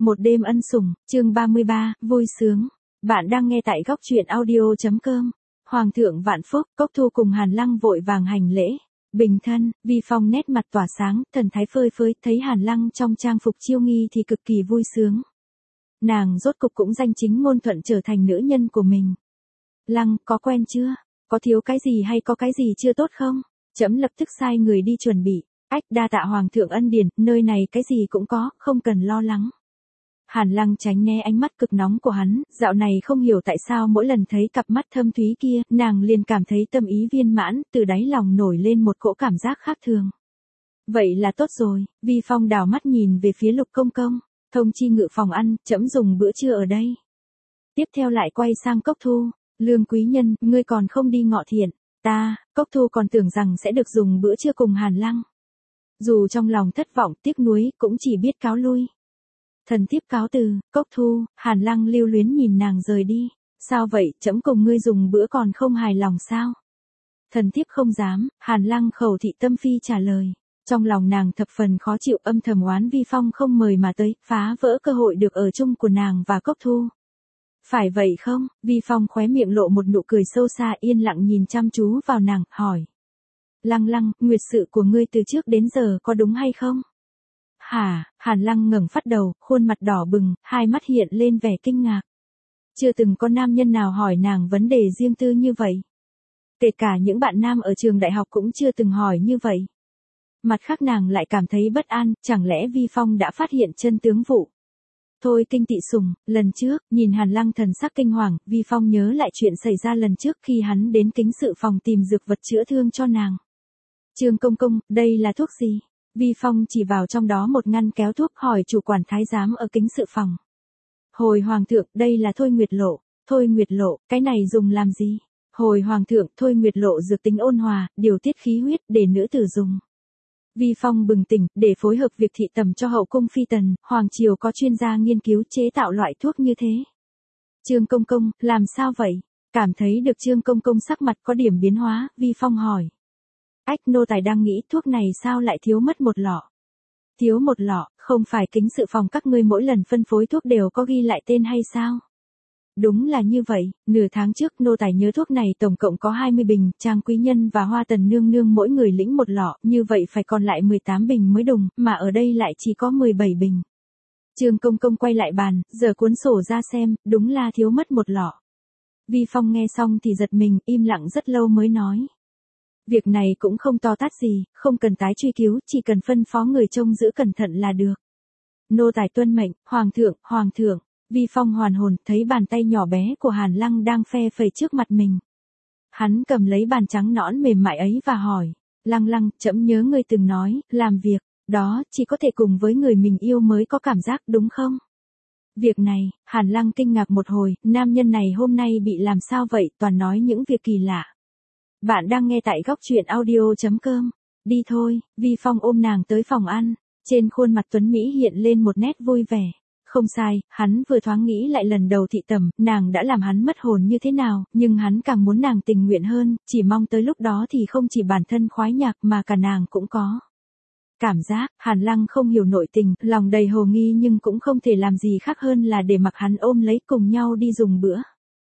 Một đêm ân sủng, chương 33, vui sướng. Bạn đang nghe tại góc truyện audio.com. Hoàng thượng vạn phúc, Cốc Thu cùng Hàn Lăng vội vàng hành lễ. Bình thân, Vi Phong nét mặt tỏa sáng, thần thái phơi phới, thấy Hàn Lăng trong trang phục chiêu nghi thì cực kỳ vui sướng. Nàng rốt cục cũng danh chính ngôn thuận trở thành nữ nhân của mình. Lăng, có quen chưa? Có thiếu cái gì hay có cái gì chưa tốt không? Trẫm lập tức sai người đi chuẩn bị. Ách, đa tạ Hoàng thượng ân điển, nơi này cái gì cũng có, không cần lo lắng. Hàn Lăng tránh né ánh mắt cực nóng của hắn, dạo này không hiểu tại sao mỗi lần thấy cặp mắt thâm thúy kia, nàng liền cảm thấy tâm ý viên mãn, từ đáy lòng nổi lên một cỗ cảm giác khác thường. Vậy là tốt rồi, Vi Phong đảo mắt nhìn về phía Lục Công Công, thông chi ngự phòng ăn, trẫm dùng bữa trưa ở đây. Tiếp theo lại quay sang Cốc Thu, Lương quý nhân, ngươi còn không đi ngọ thiện, Cốc Thu còn tưởng rằng sẽ được dùng bữa trưa cùng Hàn Lăng. Dù trong lòng thất vọng tiếc nuối, cũng chỉ biết cáo lui. Thần thiếp cáo từ, Cốc Thu. Hàn Lăng lưu luyến nhìn nàng rời đi. Sao vậy, trẫm cùng ngươi dùng bữa còn không hài lòng sao? Thần thiếp không dám, Hàn Lăng khẩu thị tâm phi trả lời. Trong lòng nàng thập phần khó chịu, âm thầm oán Vi Phong không mời mà tới, phá vỡ cơ hội được ở chung của nàng và Cốc Thu. Phải vậy không? Vi Phong khóe miệng lộ một nụ cười sâu xa, yên lặng nhìn chăm chú vào nàng, hỏi. Lăng, nguyệt sự của ngươi từ trước đến giờ có đúng hay không? Hả? Hàn Lăng ngẩng phát đầu, khuôn mặt đỏ bừng, hai mắt hiện lên vẻ kinh ngạc. Chưa từng có nam nhân nào hỏi nàng vấn đề riêng tư như vậy. Kể cả những bạn nam ở trường đại học cũng chưa từng hỏi như vậy. Mặt khác nàng lại cảm thấy bất an, chẳng lẽ Vi Phong đã phát hiện chân tướng vụ. Thôi kinh tị sủng, lần trước, nhìn Hàn Lăng thần sắc kinh hoàng, Vi Phong nhớ lại chuyện xảy ra lần trước khi hắn đến kính sự phòng tìm dược vật chữa thương cho nàng. Trương công công, đây là thuốc gì? Vi Phong chỉ vào trong đó một ngăn kéo thuốc, hỏi chủ quản thái giám ở kính sự phòng. Hồi Hoàng thượng, đây là Thôi Nguyệt Lộ. Thôi Nguyệt Lộ, cái này dùng làm gì? Hồi Hoàng thượng, Thôi Nguyệt Lộ dược tính ôn hòa, điều tiết khí huyết, để nữ tử dùng. Vi Phong bừng tỉnh, để phối hợp việc thị tầm cho hậu cung phi tần, Hoàng triều có chuyên gia nghiên cứu chế tạo loại thuốc như thế. Trương công công, làm sao vậy? Cảm thấy được Trương công công sắc mặt có điểm biến hóa, Vi Phong hỏi. Ách, nô tài đang nghĩ thuốc này sao lại thiếu mất một lọ. Thiếu một lọ, không phải kính sự phòng các ngươi mỗi lần phân phối thuốc đều có ghi lại tên hay sao? Đúng là như vậy, nửa tháng trước nô tài nhớ thuốc này tổng cộng có 20 bình, Trang quý nhân và Hoa tần nương nương mỗi người lĩnh một lọ, như vậy phải còn lại 18 bình mới đúng, mà ở đây lại chỉ có 17 bình. Trương công công quay lại bàn, giờ cuốn sổ ra xem, đúng là thiếu mất một lọ. Vi Phong nghe xong thì giật mình, im lặng rất lâu mới nói. Việc này cũng không to tát gì, không cần tái truy cứu, chỉ cần phân phó người trông giữ cẩn thận là được. Nô tài tuân mệnh, Hoàng thượng. Vi Phong hoàn hồn, thấy bàn tay nhỏ bé của Hàn Lăng đang phe phẩy trước mặt mình. Hắn cầm lấy bàn trắng nõn mềm mại ấy và hỏi. Lăng, trẫm nhớ ngươi từng nói, làm việc, đó, chỉ có thể cùng với người mình yêu mới có cảm giác, đúng không? Việc này, Hàn Lăng kinh ngạc một hồi, nam nhân này hôm nay bị làm sao vậy, toàn nói những việc kỳ lạ. Bạn đang nghe tại góc truyện audio.com. Đi thôi, Vi Phong ôm nàng tới phòng ăn. Trên khuôn mặt tuấn Mỹ hiện lên một nét vui vẻ. Không sai, hắn vừa thoáng nghĩ lại lần đầu thị tầm, nàng đã làm hắn mất hồn như thế nào, nhưng hắn càng muốn nàng tình nguyện hơn, chỉ mong tới lúc đó thì không chỉ bản thân khoái nhạc mà cả nàng cũng có. Cảm giác, Hàn Lăng không hiểu nội tình, lòng đầy hồ nghi nhưng cũng không thể làm gì khác hơn là để mặc hắn ôm lấy cùng nhau đi dùng bữa.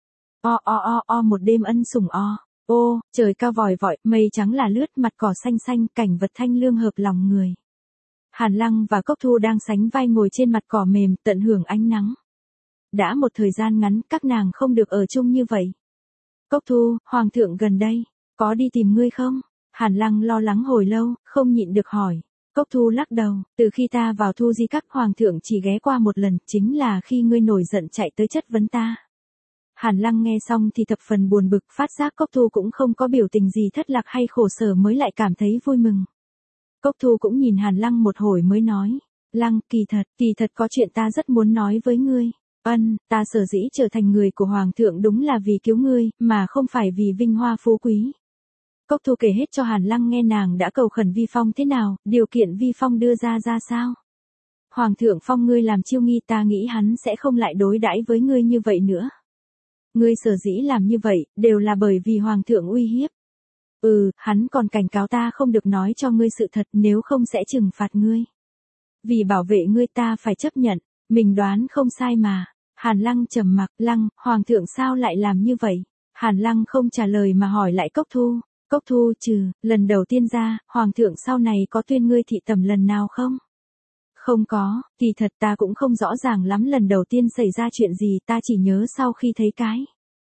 Một đêm ân sủng o. Ô, trời cao vòi vọi, mây trắng là lướt, mặt cỏ xanh xanh, cảnh vật thanh lương hợp lòng người. Hàn Lăng và Cốc Thu đang sánh vai ngồi trên mặt cỏ mềm, tận hưởng ánh nắng. Đã một thời gian ngắn, các nàng không được ở chung như vậy. Cốc Thu, Hoàng thượng gần đây, có đi tìm ngươi không? Hàn Lăng lo lắng hồi lâu, không nhịn được hỏi. Cốc Thu lắc đầu, từ khi ta vào Thu Di Các, Hoàng thượng chỉ ghé qua một lần, chính là khi ngươi nổi giận chạy tới chất vấn ta. Hàn Lăng nghe xong thì thập phần buồn bực, phát giác Cốc Thu cũng không có biểu tình gì thất lạc hay khổ sở mới lại cảm thấy vui mừng. Cốc Thu cũng nhìn Hàn Lăng một hồi mới nói. Lăng, kỳ thật có chuyện ta rất muốn nói với ngươi. Ta sở dĩ trở thành người của Hoàng thượng đúng là vì cứu ngươi, mà không phải vì vinh hoa phú quý. Cốc Thu kể hết cho Hàn Lăng nghe nàng đã cầu khẩn Vi Phong thế nào, điều kiện Vi Phong đưa ra sao. Hoàng thượng phong ngươi làm chiêu nghi, ta nghĩ hắn sẽ không lại đối đãi với ngươi như vậy nữa. Ngươi sở dĩ làm như vậy, đều là bởi vì Hoàng thượng uy hiếp. Hắn còn cảnh cáo ta không được nói cho ngươi sự thật, nếu không sẽ trừng phạt ngươi. Vì bảo vệ ngươi ta phải chấp nhận. Mình đoán không sai mà. Hàn Lăng trầm mặc, Lăng, Hoàng thượng sao lại làm như vậy? Hàn Lăng không trả lời mà hỏi lại Cốc Thu. Cốc Thu trừ, lần đầu tiên ra, Hoàng thượng sau này có tuyên ngươi thị tẩm lần nào không? Không có, kỳ thật ta cũng không rõ ràng lắm lần đầu tiên xảy ra chuyện gì, ta chỉ nhớ sau khi thấy cái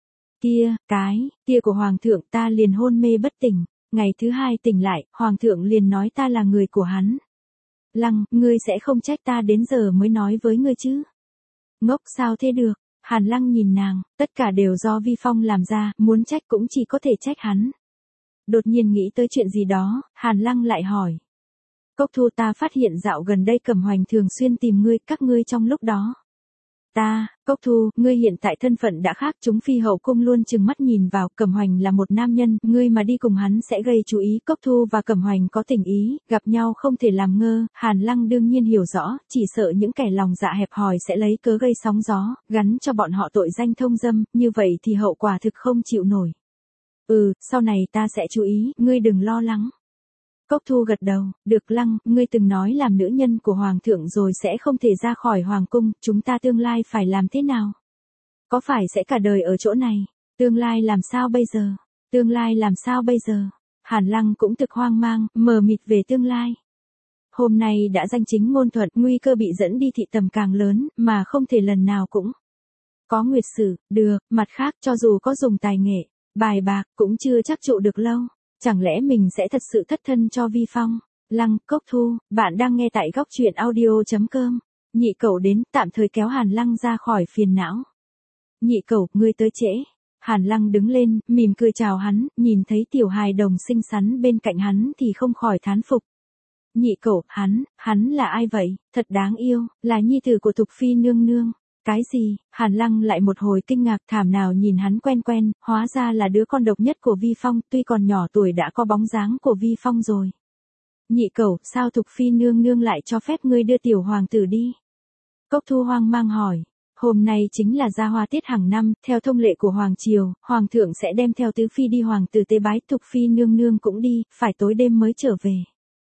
kia của Hoàng thượng ta liền hôn mê bất tỉnh. Ngày thứ hai tỉnh lại, Hoàng thượng liền nói ta là người của hắn. Lăng, ngươi sẽ không trách ta đến giờ mới nói với ngươi chứ? Ngốc sao thế được? Hàn Lăng nhìn nàng, tất cả đều do Vi Phong làm ra, muốn trách cũng chỉ có thể trách hắn. Đột nhiên nghĩ tới chuyện gì đó, Hàn Lăng lại hỏi. Cốc Thu, ta phát hiện dạo gần đây Cẩm Hoành thường xuyên tìm ngươi, các ngươi trong lúc đó. Cốc Thu, ngươi hiện tại thân phận đã khác, chúng phi hậu cung luôn chừng mắt nhìn vào, Cẩm Hoành là một nam nhân, ngươi mà đi cùng hắn sẽ gây chú ý. Cốc Thu và Cẩm Hoành có tình ý, gặp nhau không thể làm ngơ. Hàn Lăng đương nhiên hiểu rõ, chỉ sợ những kẻ lòng dạ hẹp hòi sẽ lấy cớ gây sóng gió, gắn cho bọn họ tội danh thông dâm, như vậy thì hậu quả thực không chịu nổi. Sau này ta sẽ chú ý, ngươi đừng lo lắng. Cốc Thu gật đầu, được. Lăng, ngươi từng nói làm nữ nhân của Hoàng thượng rồi sẽ không thể ra khỏi Hoàng cung, chúng ta tương lai phải làm thế nào? Có phải sẽ cả đời ở chỗ này? Tương lai làm sao bây giờ? Hàn Lăng cũng thực hoang mang, mờ mịt về tương lai. Hôm nay đã danh chính ngôn thuận, nguy cơ bị dẫn đi thị tầm càng lớn, mà không thể lần nào cũng có nguyệt sử, được, mặt khác cho dù có dùng tài nghệ, bài bạc, cũng chưa chắc trụ được lâu. Chẳng lẽ mình sẽ thật sự thất thân cho Vi Phong? Lăng, Cốc Thu, bạn đang nghe tại góc truyện audio.com. Nhị cẩu đến, tạm thời kéo Hàn Lăng ra khỏi phiền não. Nhị cẩu, ngươi tới trễ. Hàn Lăng đứng lên, mỉm cười chào hắn, nhìn thấy tiểu hài đồng xinh xắn bên cạnh hắn thì không khỏi thán phục. Nhị cẩu, hắn là ai vậy? Thật đáng yêu, là nhi tử của Thục Phi nương nương. Cái gì? Hàn Lăng lại một hồi kinh ngạc, thảm nào nhìn hắn quen, hóa ra là đứa con độc nhất của Vi Phong, tuy còn nhỏ tuổi đã có bóng dáng của Vi Phong rồi. Nhị cẩu, sao Thục Phi nương nương lại cho phép ngươi đưa tiểu hoàng tử đi? Cốc Thu hoang mang hỏi. Hôm nay chính là gia hoa tiết hàng năm, theo thông lệ của Hoàng Triều, Hoàng thượng sẽ đem theo tứ phi đi hoàng tử tế bái, Thục Phi nương nương cũng đi, phải tối đêm mới trở về.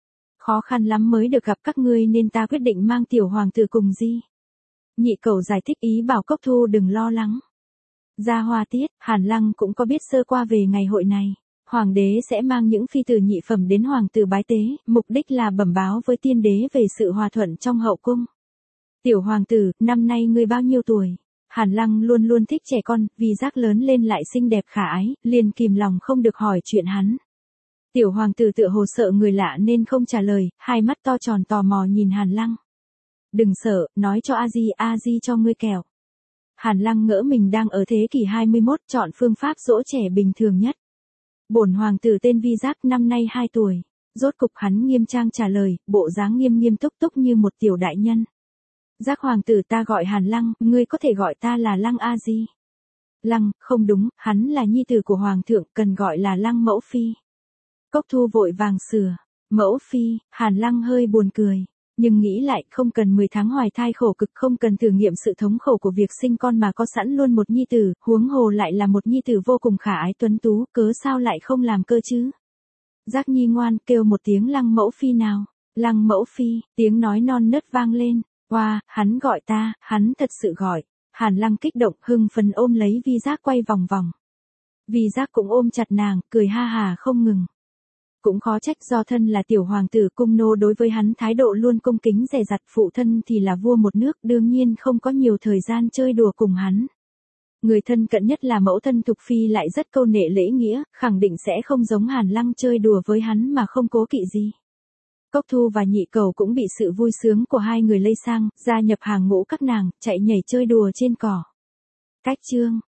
Khó khăn lắm mới được gặp các ngươi nên ta quyết định mang tiểu hoàng tử cùng đi. Nhị cẩu giải thích, ý bảo Cốc Thu đừng lo lắng. Gia hoa tiết, Hàn Lăng cũng có biết sơ qua về ngày hội này. Hoàng đế sẽ mang những phi tử nhị phẩm đến hoàng tử bái tế, mục đích là bẩm báo với tiên đế về sự hòa thuận trong hậu cung. Tiểu hoàng tử, năm nay ngươi bao nhiêu tuổi? Hàn Lăng luôn luôn thích trẻ con, vì giác lớn lên lại xinh đẹp khả ái, liền kìm lòng không được hỏi chuyện hắn. Tiểu hoàng tử tựa hồ sợ người lạ nên không trả lời, hai mắt to tròn tò mò nhìn Hàn Lăng. Đừng sợ, nói cho A Di cho ngươi kẹo. Hàn Lăng ngỡ mình đang ở thế kỷ 21, chọn phương pháp dỗ trẻ bình thường nhất. Bổn hoàng tử tên Vi Giác, năm nay 2 tuổi. Rốt cục hắn nghiêm trang trả lời, bộ dáng nghiêm túc như một tiểu đại nhân. Giác hoàng tử, ta gọi Hàn Lăng, ngươi có thể gọi ta là Lăng A Di. Lăng, không đúng, hắn là nhi tử của hoàng thượng, cần gọi là Lăng mẫu phi. Cốc Thu vội vàng sửa. Mẫu phi, Hàn Lăng hơi buồn cười. Nhưng nghĩ lại, không cần 10 tháng hoài thai khổ cực, không cần thử nghiệm sự thống khổ của việc sinh con mà có sẵn luôn một nhi tử, huống hồ lại là một nhi tử vô cùng khả ái tuấn tú, cớ sao lại không làm cơ chứ? Giác nhi ngoan, kêu một tiếng Lăng mẫu phi nào. Lăng mẫu phi, tiếng nói non nớt vang lên. Wow, hắn gọi ta, hắn thật sự gọi. Hàn Lăng kích động, hưng phấn ôm lấy Vi Giác quay vòng vòng. Vi Giác cũng ôm chặt nàng, cười ha hà không ngừng. Cũng khó trách, do thân là tiểu hoàng tử, cung nô đối với hắn thái độ luôn cung kính dè dặt, phụ thân thì là vua một nước, đương nhiên không có nhiều thời gian chơi đùa cùng hắn. Người thân cận nhất là mẫu thân Thục Phi lại rất câu nệ lễ nghĩa, khẳng định sẽ không giống Hàn Lăng chơi đùa với hắn mà không cố kỵ gì. Cốc Thu và nhị cẩu cũng bị sự vui sướng của hai người lây sang, gia nhập hàng ngũ các nàng, chạy nhảy chơi đùa trên cỏ. Cách chương